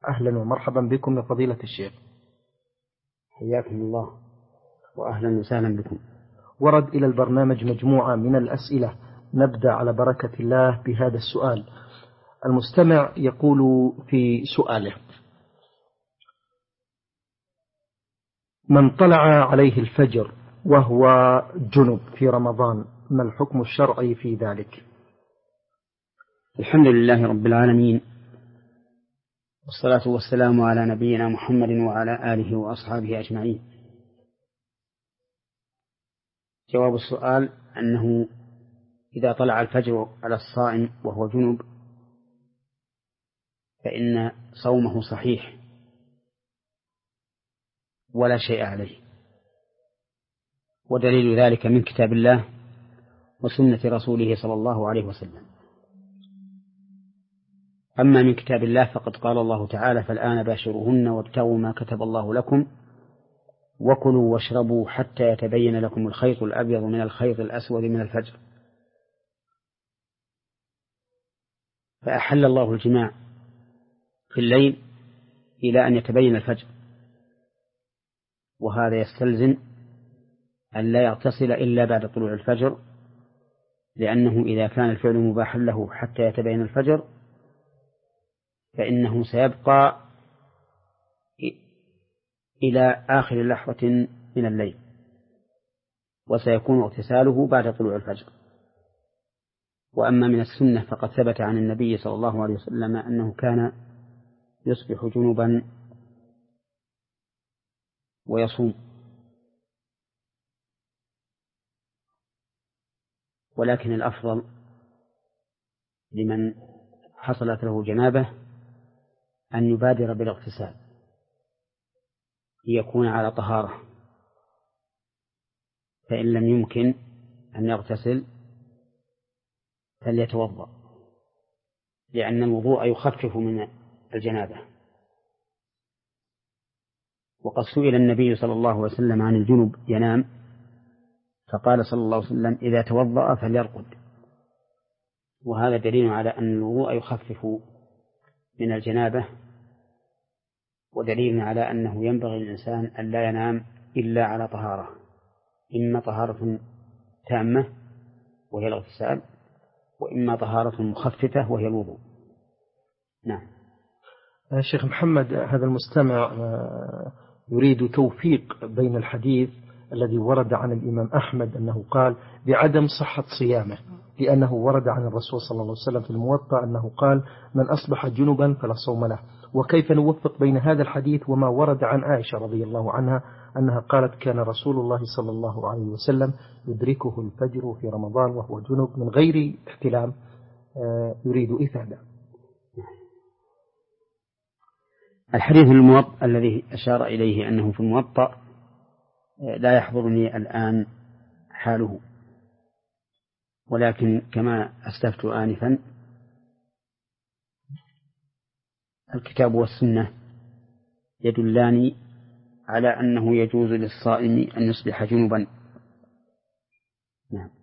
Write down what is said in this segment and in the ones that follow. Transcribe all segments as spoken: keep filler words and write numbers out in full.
أهلا ومرحبا بكم يا فضيلة الشيخ. حياكم الله وأهلا وسهلا بكم. ورد إلى البرنامج مجموعة من الأسئلة، نبدأ على بركة الله بهذا السؤال. المستمع يقول في سؤاله: من طلع عليه الفجر وهو جنب في رمضان ما الحكم الشرعي في ذلك؟ الحمد لله رب العالمين، والصلاة والسلام على نبينا محمد وعلى آله وأصحابه أجمعين. جواب السؤال أنه إذا طلع الفجر على الصائم وهو جنب فإن صومه صحيح ولا شيء عليه، ودليل ذلك من كتاب الله وسنة رسوله صلى الله عليه وسلم. أما من كتاب الله فقد قال الله تعالى: فالآن باشروهن وابتغوا ما كتب الله لكم وكلوا واشربوا حتى يتبين لكم الخيط الأبيض من الخيط الأسود من الفجر. فأحل الله الجماع في الليل إلى أن يتبين الفجر، وهذا يستلزم أن لا يغتسل إلا بعد طلوع الفجر، لأنه إذا كان الفعل مباحا له حتى يتبين الفجر فإنه سيبقى إلى آخر لحظة من الليل، وسيكون اغتساله بعد طلوع الفجر. وأما من السنة فقد ثبت عن النبي صلى الله عليه وسلم أنه كان يصبح جنبا ويصوم، ولكن الأفضل لمن حصلت له جنابة أن يبادر بالاغتسال ليكون على طهارة، فإن لم يمكن أن يغتسل فليتوضأ، لأن الوضوء يخفف من الجنابة. وقد سئل النبي صلى الله عليه وسلم عن الجنب ينام، فقال صلى الله عليه وسلم: إذا توضأ فليرقد. وهذا دليل على أن الوضوء يخفف من الجنابة، ودليل على أنه ينبغي للإنسان أن لا ينام إلا على طهارة، إما طهارة تامة وهي الاغتسال، وإما طهارة مخففة وهي الوضوء. نعم. شيخ محمد، هذا المستمع يريد توفيق بين الحديث الذي ورد عن الإمام أحمد أنه قال بعدم صحة صيامه، لأنه ورد عن الرسول صلى الله عليه وسلم في الموطأ أنه قال: من أصبح جنبا فلا صوم له. وكيف نوفق بين هذا الحديث وما ورد عن عائشة رضي الله عنها أنها قالت: كان رسول الله صلى الله عليه وسلم يدركه الفجر في رمضان وهو جنب من غير احتلام؟ يريد إفادة. الحديث الموطأ الذي أشار إليه أنه في الموطأ لا يحضرني الآن حاله، ولكن كما أسلفت آنفا الكتاب والسنة يدلان على أنه يجوز للصائم أن يصبح جنبا. نعم.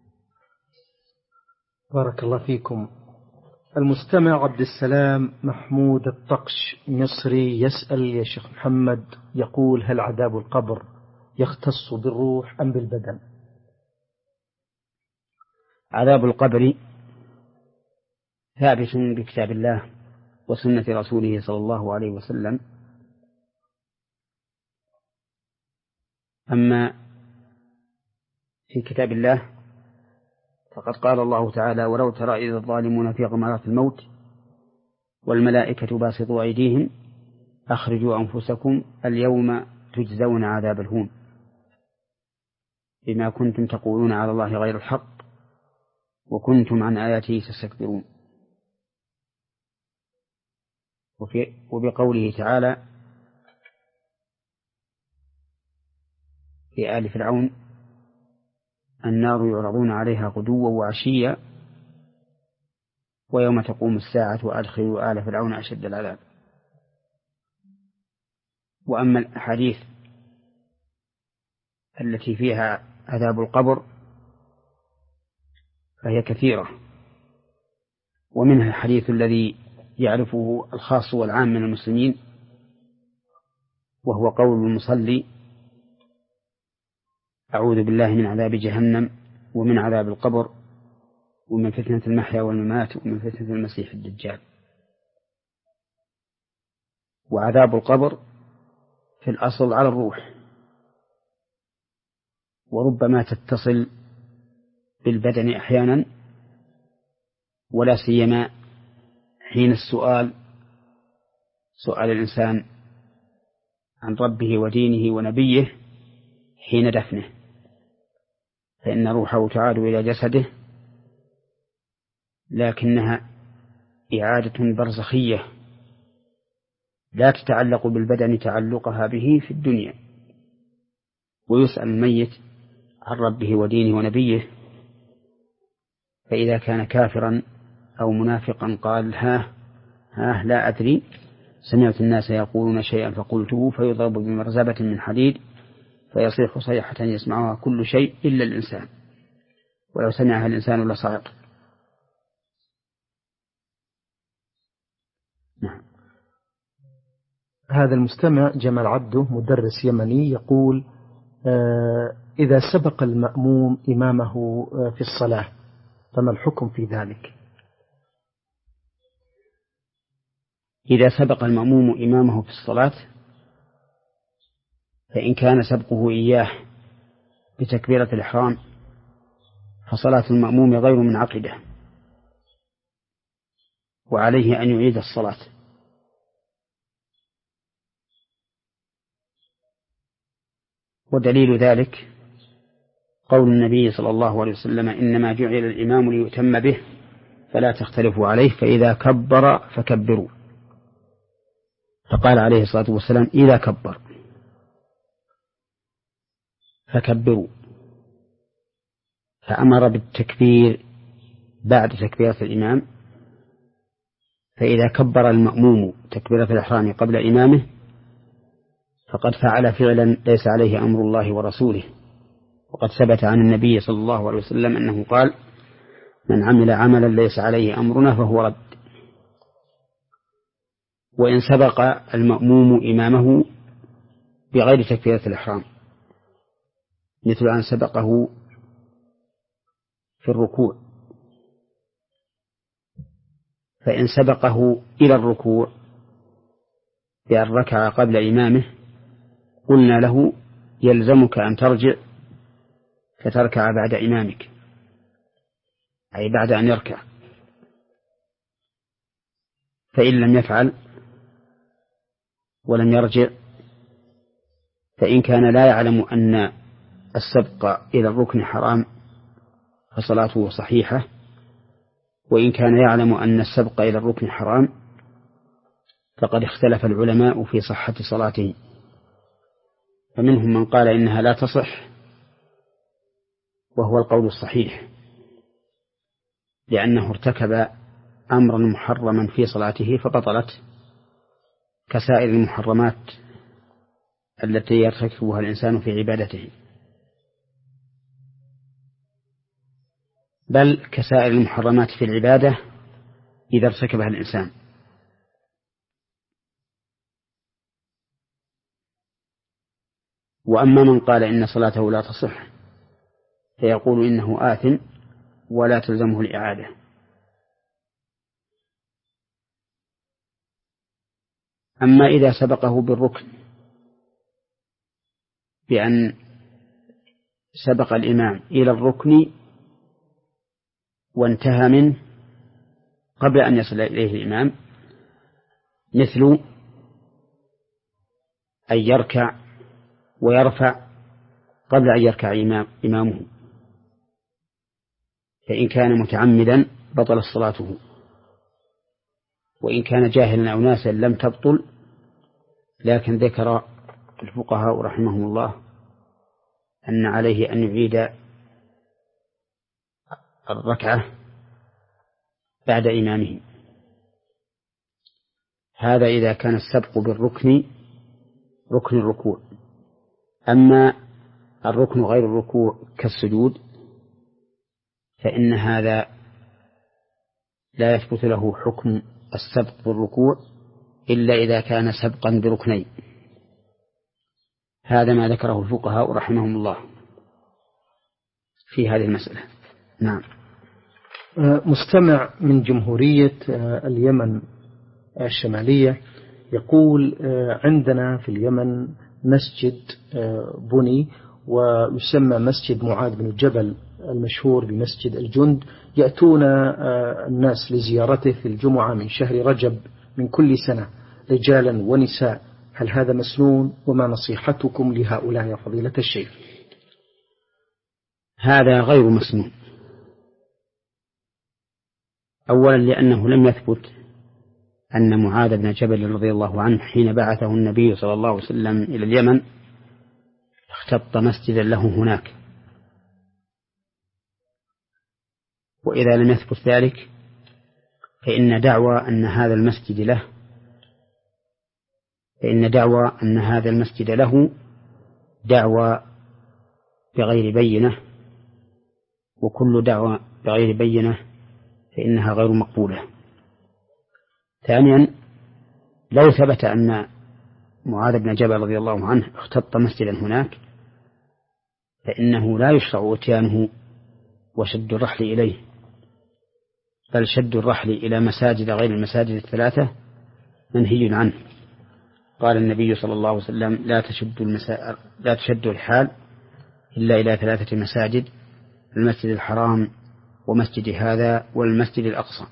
بارك الله فيكم. المستمع عبد السلام محمود الطقش مصري يسأل يا شيخ محمد، يقول: هل عذاب القبر يختص بالروح أم بالبدن؟ عذاب القبر ثابت بكتاب الله وسنة رسوله صلى الله عليه وسلم. أما في كتاب الله فقد قال الله تعالى: ولو ترى إذ الظالمون في غمرات الموت والملائكة باسطوا أيديهم أخرجوا أنفسكم اليوم تجزون عذاب الهون بما كنتم تقولون على الله غير الحق وكنتم عن آياته تستكبرون. وفي وبقوله تعالى في آل فرعون: النار يعرضون عليها غدوا وعشيا ويوم تقوم الساعة وأدخلوا آل فرعون أشد العذاب. وأما الأحاديث التي فيها عذاب القبر فهي كثيرة، ومنها الحديث الذي يعرفه الخاص والعام من المسلمين وهو قول المصلي: أعوذ بالله من عذاب جهنم ومن عذاب القبر ومن فتنة المحيا والممات ومن فتنة المسيح الدجال. وعذاب القبر في الأصل على الروح، وربما تتصل بالبدن أحيانا، ولا سيما حين السؤال سؤال الإنسان عن ربه ودينه ونبيه حين دفنه، فإن روحه تعاد إلى جسده، لكنها إعادة برزخية لا تتعلق بالبدن تعلقها به في الدنيا. ويسأل الميت عن ربه ودينه ونبيه، فإذا كان كافرا أو منافقا قال: ها ها لا أدري، سمعت الناس يقولون شيئا فقلته، فيضرب بمرزبة من حديد فيصيح صيحة يسمعها كل شيء إلا الإنسان، ولو سمعها الإنسان لصعق. نعم. هذا المستمع جمال عبده مدرس يمني يقول: آه إذا سبق المأموم إمامه في الصلاة فما الحكم في ذلك؟ إذا سبق المأموم إمامه في الصلاة، فإن كان سبقه إياه بتكبيرة الإحرام فصلاة المأموم غير منعقدة، وعليه أن يعيد الصلاة. ودليل ذلك قول النبي صلى الله عليه وسلم: إنما جعل الإمام ليؤتم به فلا تختلفوا عليه، فإذا كبر فكبروا. فقال عليه الصلاة والسلام: إذا كبر فكبروا، فأمر بالتكبير بعد تكبيرة الإمام. فإذا كبر المأموم تكبيرة الإحرام قبل إمامه فقد فعل فعلا ليس عليه أمر الله ورسوله. وقد ثبت عن النبي صلى الله عليه وسلم أنه قال: من عمل عملا ليس عليه أمرنا فهو رد. وإن سبق المأموم إمامه بغير تكبيرة الإحرام، مثل أن سبقه في الركوع، فإن سبقه إلى الركوع بأن ركع قبل إمامه قلنا له: يلزمك أن ترجع فتركع بعد إمامك، أي بعد أن يركع. فإن لم يفعل ولم يرجع، فإن كان لا يعلم أن السبق إلى الركن حرام فصلاته صحيحة، وإن كان يعلم أن السبق إلى الركن حرام فقد اختلف العلماء في صحة صلاته، فمنهم من قال إنها لا تصح، وهو القول الصحيح، لأنه ارتكب أمرا محرما في صلاته فبطلت، كسائر المحرمات التي يرتكبها الإنسان في عبادته، بل كسائر المحرمات في العبادة إذا ارتكبها الإنسان. وأما من قال إن صلاته لا تصح فيقول إنه آثم ولا تلزمه الإعادة. أما إذا سبقه بالركن بأن سبق الإمام إلى الركن وانتهى منه قبل أن يصل إليه الإمام، مثل أن يركع ويرفع قبل أن يركع إمام إمامه، فإن كان متعمدا بطل صلاته، وإن كان جاهلا أو ناسا لم تبطل. لكن ذكر الفقهاء رحمهم الله أن عليه أن يعيد الركعة بعد إمامه. هذا إذا كان السبق بالركن ركن الركوع. أما الركن غير الركوع كالسجود فإن هذا لا يثبت له حكم السبق بالركوع إلا إذا كان سبقا بركنين. هذا ما ذكره الفقهاء رحمهم الله في هذه المسألة. نعم. مستمع من جمهورية اليمن الشمالية يقول: عندنا في اليمن مسجد بني ويسمى مسجد معاذ بن الجبل المشهور بمسجد الجند، يأتون الناس لزيارته في الجمعة من شهر رجب من كل سنة رجالا ونساء، هل هذا مسنون؟ وما نصيحتكم لهؤلاء يا فضيلة الشيخ؟ هذا غير مسنون. أولا لأنه لم يثبت أن معاذ بن جبل رضي الله عنه حين بعثه النبي صلى الله عليه وسلم إلى اليمن اختط مسجدا له هناك، وإذا لم يثبت ذلك فإن دعوى أن هذا المسجد له فإن دعوى أن هذا المسجد له دعوى بغير بينة، وكل دعوى بغير بينة فإنها غير مقبولة. ثانيا لو ثبت أن معاذ بن جبل رضي الله عنه اختط مسجدا هناك فإنه لا يشرع اتيانه وشد الرحل إليه، بل شد الرحل إلى مساجد غير المساجد الثلاثة منهي عنه. قال النبي صلى الله عليه وسلم: لا تشد المسا... لا تشد الرحال إلا إلى ثلاثة مساجد: المسجد الحرام ومسجد هذا والمسجد الأقصى.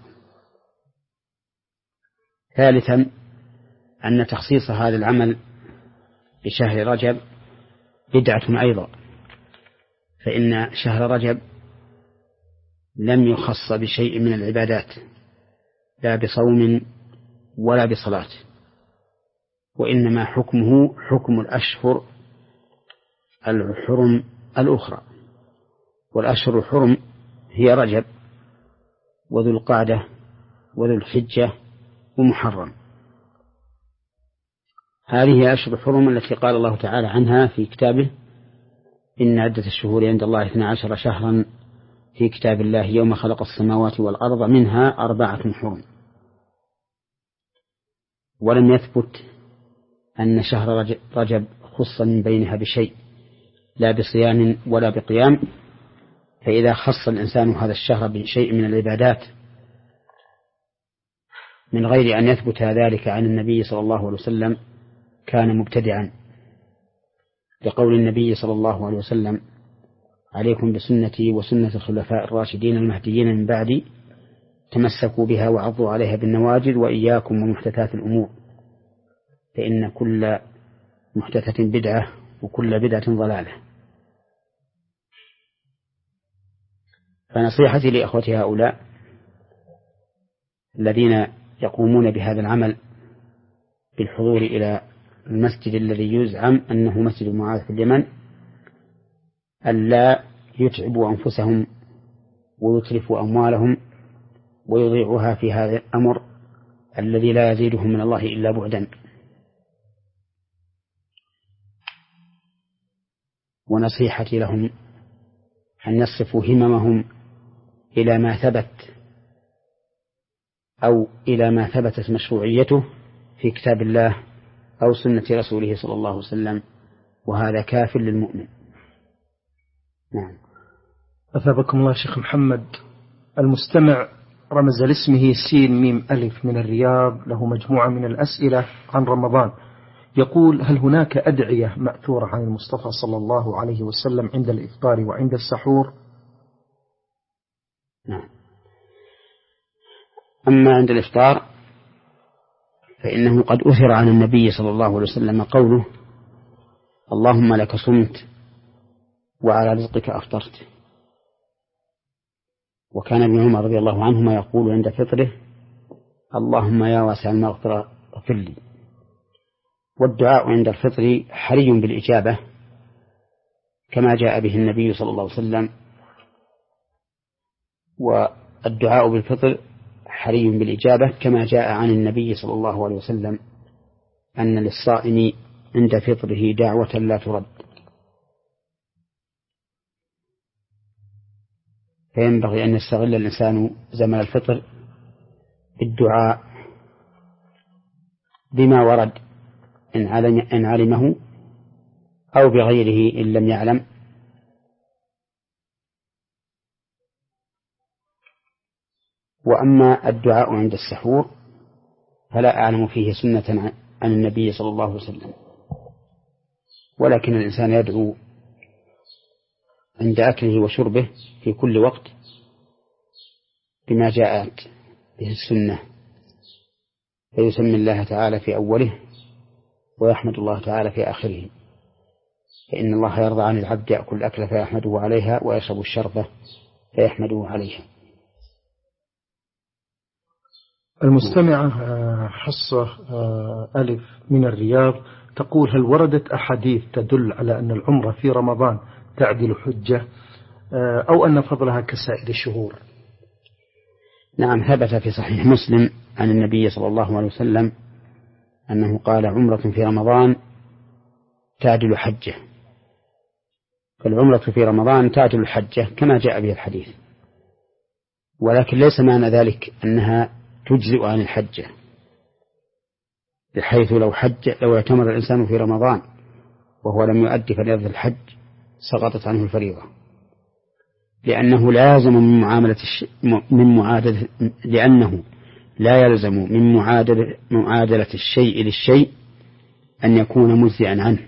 ثالثا أن تخصيص هذا العمل بشهر رجب بدعة أيضا، فإن شهر رجب لم يخص بشيء من العبادات لا بصوم ولا بصلاة، وإنما حكمه حكم الأشهر الحرم الأخرى، والأشهر الحرم هي رجب وذو القعدة وذو الحجة ومحرم. هذه أشهر الحرم التي قال الله تعالى عنها في كتابه: إن عدة الشهور عند الله اثنا عشر شهرا في كتاب الله يوم خلق السماوات والأرض منها أربعة حرم. ولم يثبت أن شهر رجب خص من بينها بشيء لا بصيام ولا بقيام، فإذا خص الإنسان هذا الشهر بشيء من العبادات من غير أن يثبت ذلك عن النبي صلى الله عليه وسلم كان مبتدعا، لقول النبي صلى الله عليه وسلم: عليكم بسنتي وسنة الخلفاء الراشدين المهديين من بعدي، تمسكوا بها وعضوا عليها بالنواجذ، وإياكم ومحدثات الأمور، فإن كل محدثة بدعة وكل بدعة ضلالة. فنصيحتي لإخوتي هؤلاء الذين يقومون بهذا العمل بالحضور إلى المسجد الذي يزعم أنه مسجد معاذ في اليمن ألا يتعبوا أنفسهم ويتلفوا أموالهم ويضيعوها في هذا الأمر الذي لا يزيدهم من الله إلا بعدا. ونصيحتي لهم أن يصرفوا هممهم إلى ما ثبت أو إلى ما ثبتت مشروعيته في كتاب الله أو سنة رسوله صلى الله عليه وسلم، وهذا كاف للمؤمن. نعم. أثابكم الله شيخ محمد. المستمع رمز لاسمه سين ميم ألف من الرياض، له مجموعة من الأسئلة عن رمضان. يقول: هل هناك أدعية مأثورة عن المصطفى صلى الله عليه وسلم عند الإفطار وعند السحور؟ نعم. أما عند الإفطار فإنه قد أثر عن النبي صلى الله عليه وسلم قوله: اللهم لك صمت وعلى رزقك أفطرت. وكان ابن عمر رضي الله عنهما يقول عند فطره: اللهم يا واسع المغفرة اغفر لي. والدعاء عند الفطر حري بالإجابة كما جاء به النبي صلى الله عليه وسلم، والدعاء بالفطر حري بالإجابة كما جاء عن النبي صلى الله عليه وسلم أن للصائم عند فطره دعوة لا ترد. فينبغي أن يستغل الإنسان زمن الفطر بالدعاء بما ورد إن علمه أو بغيره إن لم يعلم. وأما الدعاء عند السحور فلا أعلم فيه سنة عن النبي صلى الله عليه وسلم، ولكن الإنسان يدعو عند أكله وشربه في كل وقت بما جاءت به السنة، فيسمي الله تعالى في أوله ويحمد الله تعالى في آخره، فإن الله يرضى عن العبد يأكل الأكل فيحمده عليها ويشرب الشربة فيحمده عليها. المستمعة حصة ألف من الرياض تقول: هل وردت أحاديث تدل على أن العمرة في رمضان تعدل حجة أو أن فضلها كسائر الشهور؟ نعم، ثبت في صحيح مسلم عن النبي صلى الله عليه وسلم أنه قال: عمرة في رمضان تعدل حجة. فالعمرة في رمضان تعدل الحجة كما جاء به الحديث، ولكن ليس معنى ذلك أنها تجزئ عن الحجة، بحيث لو حج لو اعتمر الإنسان في رمضان وهو لم يؤدي فريضة الحج سقطت عنه الفريضة، لأنه لا يلزم من معاملة الش... من معادلة لأنه لا يلزم من معادلة معادلة الشيء للشيء أن يكون مجزئا عنه.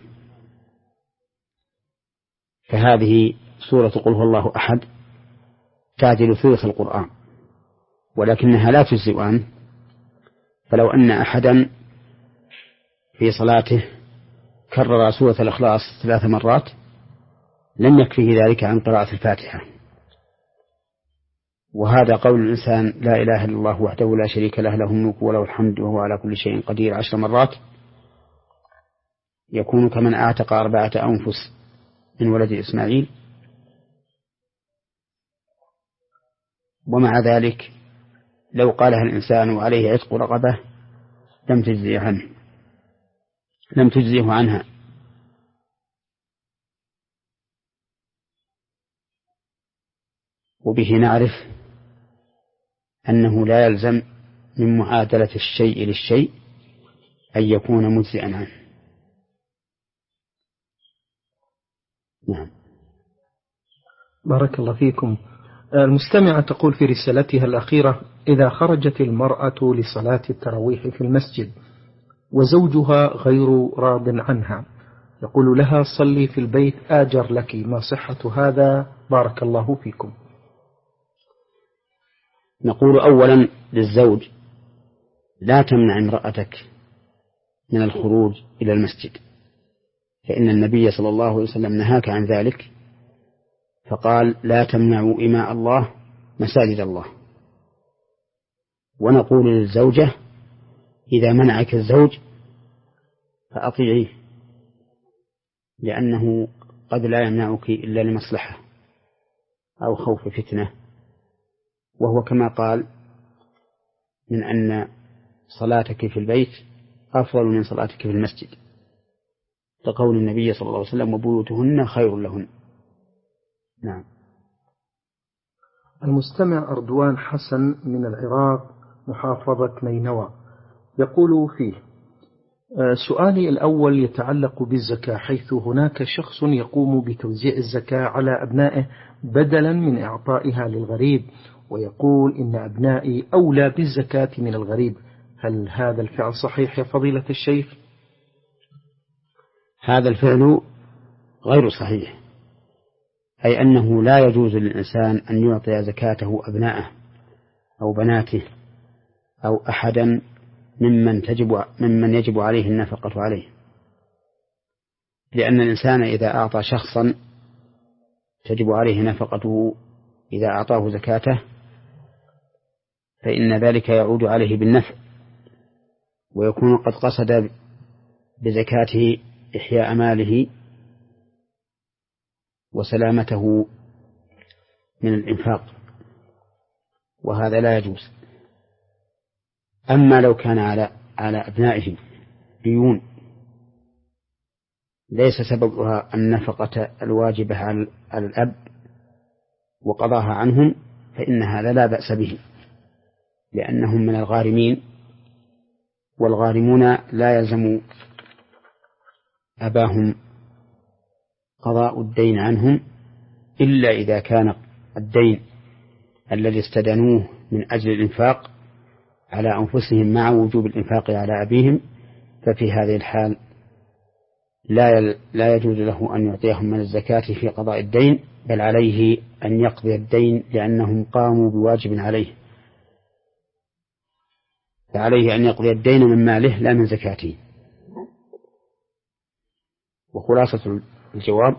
فهذه سورة قل هو الله أحد تعدل ثلث القرآن، ولكنها لا تجزئ عنه. فلو أن أحدا في صلاته كرر سورة الإخلاص ثلاث مرات لم يكفيه ذلك عن قراءة الفاتحة. وهذا قول الإنسان: لا إله إلا الله وحده لا شريك له، له الملك وله الحمد وهو على كل شيء قدير، عشر مرات، يكون كمن أعتق أربعة أنفس من ولد إسماعيل. ومع ذلك لو قالها الإنسان وعليه عتق رقبة لم تجزئه عنه لم تجزئه عنها. وبه نعرف أنه لا يلزم من معادلة الشيء للشيء أن يكون مجزئا عنه. نعم. بارك الله فيكم. المستمعة تقول في رسالتها الأخيرة: إذا خرجت المرأة لصلاة التراويح في المسجد وزوجها غير راض عنها، يقول لها: صلي في البيت آجر لك، ما صحة هذا؟ بارك الله فيكم. نقول أولا للزوج: لا تمنع امرأتك من الخروج إلى المسجد، فإن النبي صلى الله عليه وسلم نهاك عن ذلك، فقال: لا تمنعوا إماء الله مساجد الله. ونقول للزوجة: إذا منعك الزوج فأطيعيه، لأنه قد لا يمنعك إلا لمصلحة أو خوف فتنة، وهو كما قال: من أن صلاتك في البيت أفضل من صلاتك في المسجد، لقول النبي صلى الله عليه وسلم: وبيوتهن خير لهن. نعم. المستمع أردوان حسن من العراق محافظة نينوى يقول فيه: سؤالي الأول يتعلق بالزكاة، حيث هناك شخص يقوم بتوزيع الزكاة على أبنائه بدلا من إعطائها للغريب، ويقول إن أبنائي أولى بالزكاة من الغريب، هل هذا الفعل صحيح يا فضيلة الشيخ؟ هذا الفعل غير صحيح، أي أنه لا يجوز للإنسان أن يعطي زكاته أبنائه أو بناته أو أحدا ممن تجب ممن يجب عليه النفقة عليه، لأن الإنسان إذا أعطى شخصا تجب عليه نفقته إذا أعطاه زكاته فإن ذلك يعود عليه بالنفع، ويكون قد قصد بزكاته إحياء ماله وسلامته من الإنفاق، وهذا لا يجوز. أما لو كان على على أبنائه ديون ليس سببها النفقة الواجبة على الأب وقضاها عنهم، فإن هذا لا بأس به، لأنهم من الغارمين، والغارمون لا يلزم أباهم قضاء الدين عنهم إلا إذا كان الدين الذي استدانوه من أجل الإنفاق على أنفسهم مع وجوب الإنفاق على أبيهم، ففي هذه الحال لا لا يجوز له أن يعطيهم من الزكاة في قضاء الدين، بل عليه أن يقضي الدين لأنهم قاموا بواجب عليه، فعليه أن يقضي الدين من ماله لا من زكاته. وخلاصة الجواب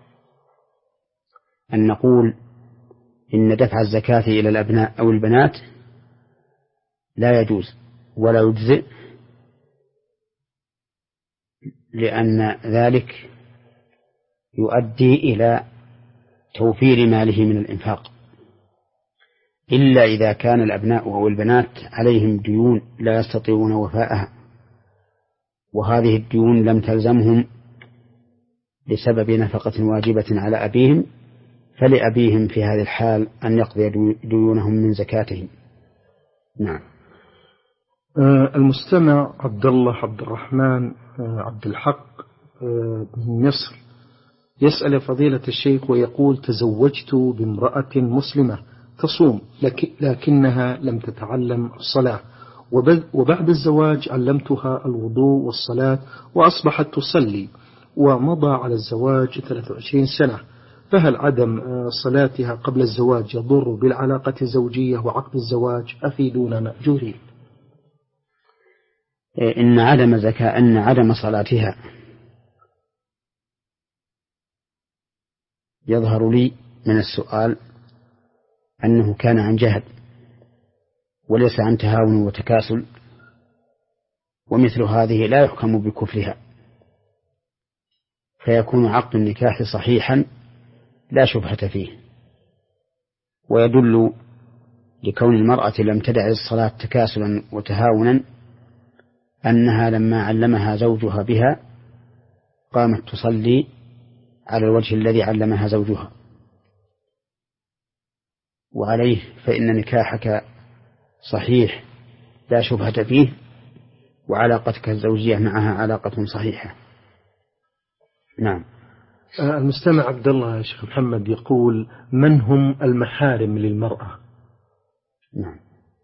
أن نقول إن دفع الزكاة إلى الأبناء أو البنات لا يجوز ولا يجزئ، لأن ذلك يؤدي إلى توفير ماله من الإنفاق، إلا إذا كان الأبناء أو البنات عليهم ديون لا يستطيعون وفاءها، وهذه الديون لم تلزمهم بسبب نفقة واجبة على أبيهم، فلأبيهم في هذه الحال أن يقضي ديونهم من زكاتهم. نعم. المستمع عبد الله عبد الرحمن عبد الحق من مصر يسأل فضيلة الشيخ ويقول: تزوجت بامرأة مسلمة تصوم لكنها لم تتعلم الصلاة، وبعد الزواج علمتها الوضوء والصلاة وأصبحت تصلي، ومضى على الزواج ثلاث وعشرين سنة، فهل عدم صلاتها قبل الزواج يضر بالعلاقة الزوجية وعقد الزواج؟ أفيدونا مأجورين. إن عدم زكاة أن عدم صلاتها يظهر لي من السؤال أنه كان عن جهل وليس عن تهاون وتكاسل، ومثل هذه لا يحكم بكفرها، فيكون عقد النكاح صحيحا لا شبهة فيه. ويدل لكون المرأة لم تدع الصلاة تكاسلا وتهاونا أنها لما علمها زوجها بها قامت تصلي على الوجه الذي علمها زوجها، وعليه فإن نكاحك صحيح لا شبهة فيه، وعلاقتك الزوجية معها علاقة صحيحة. نعم. المستمع عبد الله يا شيخ محمد يقول: من هم المحارم للمرأة؟ نعم.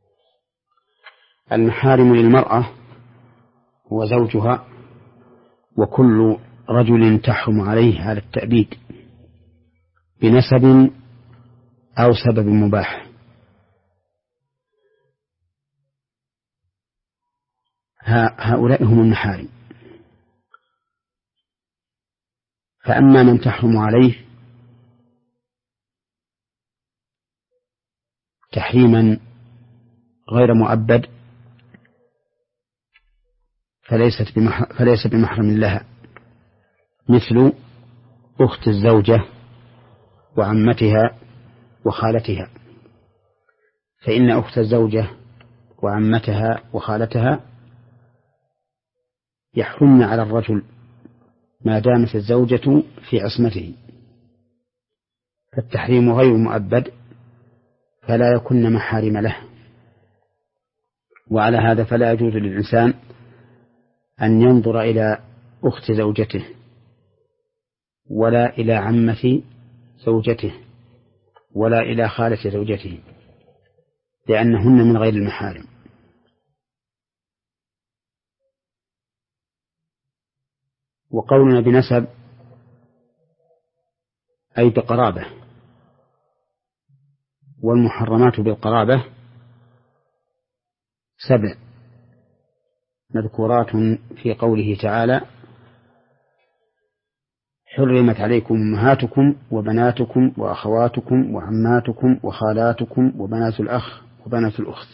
المحارم للمرأة هو زوجها وكل رجل تحرم عليه على التأبيد بنسب أو سبب مباح. هؤلاء هم المحارم. فأما من تحرم عليه تحريما غير مؤبد فليست بمحرم فليس بمحرم لها، مثل أخت الزوجة وعمتها وخالتها، فإن أخت الزوجة وعمتها وخالتها يحرمن على الرجل ما دامت الزوجة في عصمته، فالتحريم غير مؤبد فلا يكن محارم له. وعلى هذا فلا يجوز للإنسان أن ينظر إلى أخت زوجته ولا إلى عمة زوجته ولا إلى خالة زوجته، لأنهن من غير المحارم. وقولنا بنسب أي بقرابة، والمحرمات بالقرابة سبع مذكورات في قوله تعالى: حرمت عليكم أمهاتكم وبناتكم وأخواتكم وعماتكم وخالاتكم وبنات الأخ وبنات الأخت.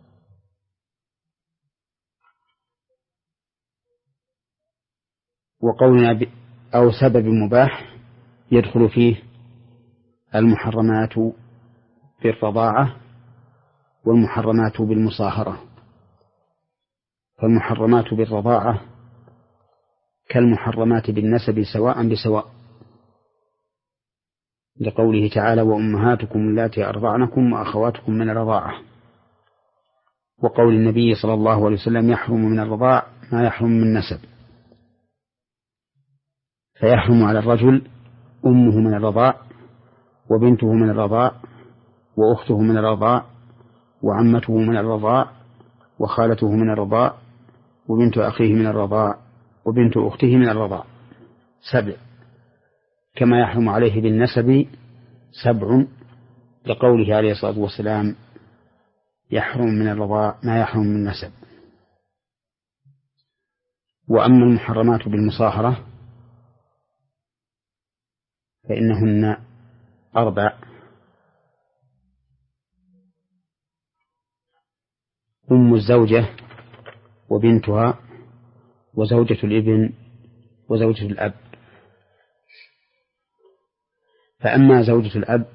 وقولنا أو سبب مباح يدخل فيه المحرمات بالرضاعة والمحرمات بالمصاهرة. فالمحرمات بالرضاعة كالمحرمات بالنسب سواء بسواء، لقوله تعالى: وأمهاتكم اللاتي أرضعنكم وأخواتكم من الرضاعة. وقول النبي صلى الله عليه وسلم: يحرم من الرضاع ما يحرم من نسب. فيحرم على الرجل أمه من الرضاع، وبنته من الرضاع، وأخته من الرضاع، وعمته من الرضاع، وخالته من الرضاع، وبنت أخيه من الرضاع، وبنت أخته من الرضاع. سبع، كما يحرم عليه بالنسب سبع، لقوله عليه الصلاة والسلام يحرم من الرضاع ما يحرم من النسب. وأما المحرمات بالمصاهرة فإنهن أربع: أم الزوجة وبنتها وزوجة الابن وزوجة الأب. فأما زوجة الأب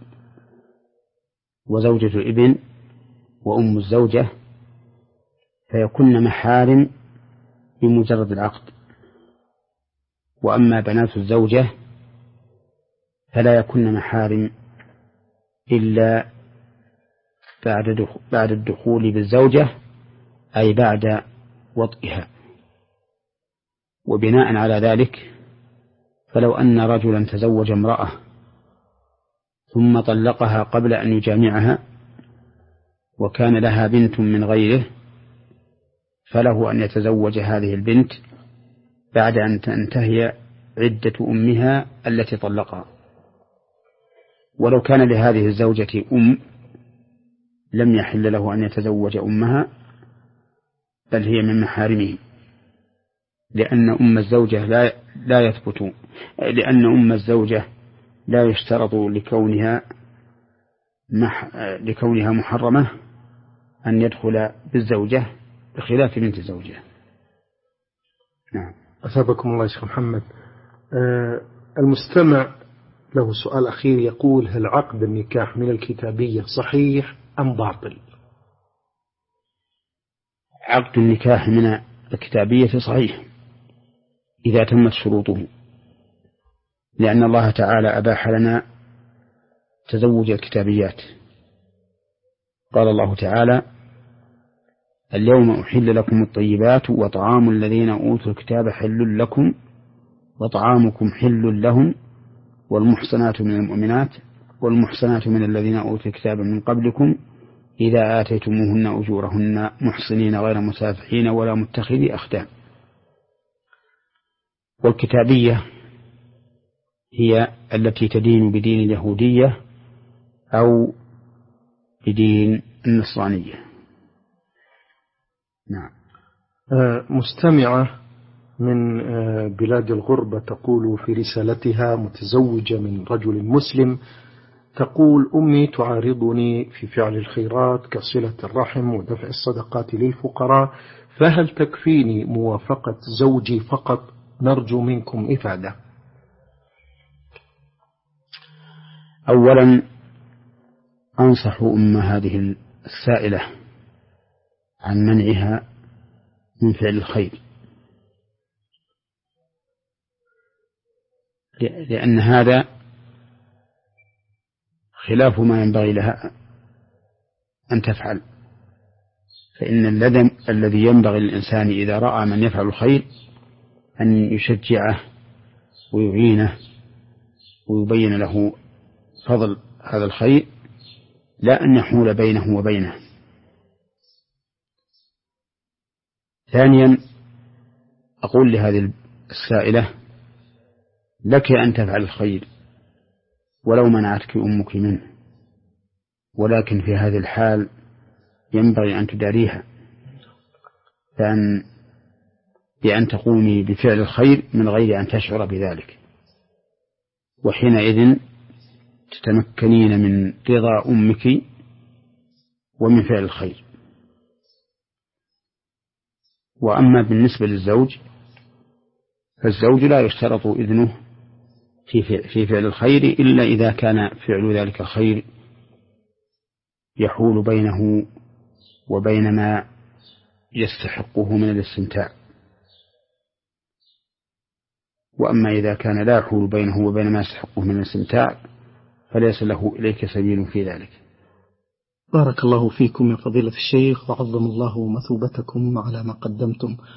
وزوجة الابن وأم الزوجة فيكن محارم بمجرد العقد، وأما بنات الزوجة فلا يكن محارم إلا بعد الدخول بالزوجة، أي بعد وطئها. وبناء على ذلك فلو أن رجلا تزوج امرأة ثم طلقها قبل أن يجامعها وكان لها بنت من غيره، فله أن يتزوج هذه البنت بعد أن تنتهي عدة أمها التي طلقها. ولو كان لهذه الزوجة أم لم يحل له أن يتزوج أمها، بل هي من محارمه، لأن أم الزوجة لا لا يثبت لأن أم الزوجة لا يشترط لكونها مح لكونها محرمة أن يدخل بالزوجة بخلاف بنت الزوجة. نعم. أثابكم الله يا شيخ محمد. آه المستمع له سؤال أخير يقول: هل عقد النكاح من الكتابية صحيح أم باطل؟ عقد النكاح من الكتابية صحيح إذا تمت شروطه، لأن الله تعالى أباح لنا تزوج الكتابيات. قال الله تعالى: اليوم أحل لكم الطيبات وطعام الذين أوتوا الكتاب حل لكم وطعامكم حل لهم والمحصنات من المؤمنات والمحصنات من الذين أوتوا الكتاب من قبلكم إذا آتيتموهن أجورهن محصنين غير مسافحين ولا متخذي أخدان. والكتابية هي التي تدين بدين اليهودية أو بدين النصرانية. نعم. مستمعة من بلاد الغربة تقول في رسالتها متزوجة من رجل مسلم، تقول: أمي تعارضني في فعل الخيرات كصلة الرحم ودفع الصدقات للفقراء، فهل تكفيني موافقة زوجي فقط؟ نرجو منكم إفادة. أولا أنصح أم هذه السائلة عن منعها من فعل الخير، لأن هذا خلاف ما ينبغي لها أن تفعل. فإن اللذم الذي ينبغي للإنسان إذا رأى من يفعل الخير أن يشجعه ويعينه ويبين له فضل هذا الخير، لا أن يحول بينه وبينه. ثانيا أقول لهذه السائلة: لك أن تفعل الخير ولو منعتك أمك منه، ولكن في هذه الحال ينبغي أن تداريها فأن بأن تقومي بفعل الخير من غير أن تشعر بذلك، وحينئذ تتمكنين من رضا أمك ومن فعل الخير. وأما بالنسبة للزوج فالزوج لا يشترط إذنه في فعل الخير إلا إذا كان فعل ذلك الخير يحول بينه وبين ما يستحقه من الاستمتاع. وأما إذا كان لا يحول بينه وبين ما يستحقه من الاستمتاع فليس له إليك سبيل في ذلك. بارك الله فيكم يا فضيلة الشيخ، وعظم الله مثوبتكم على ما قدمتم.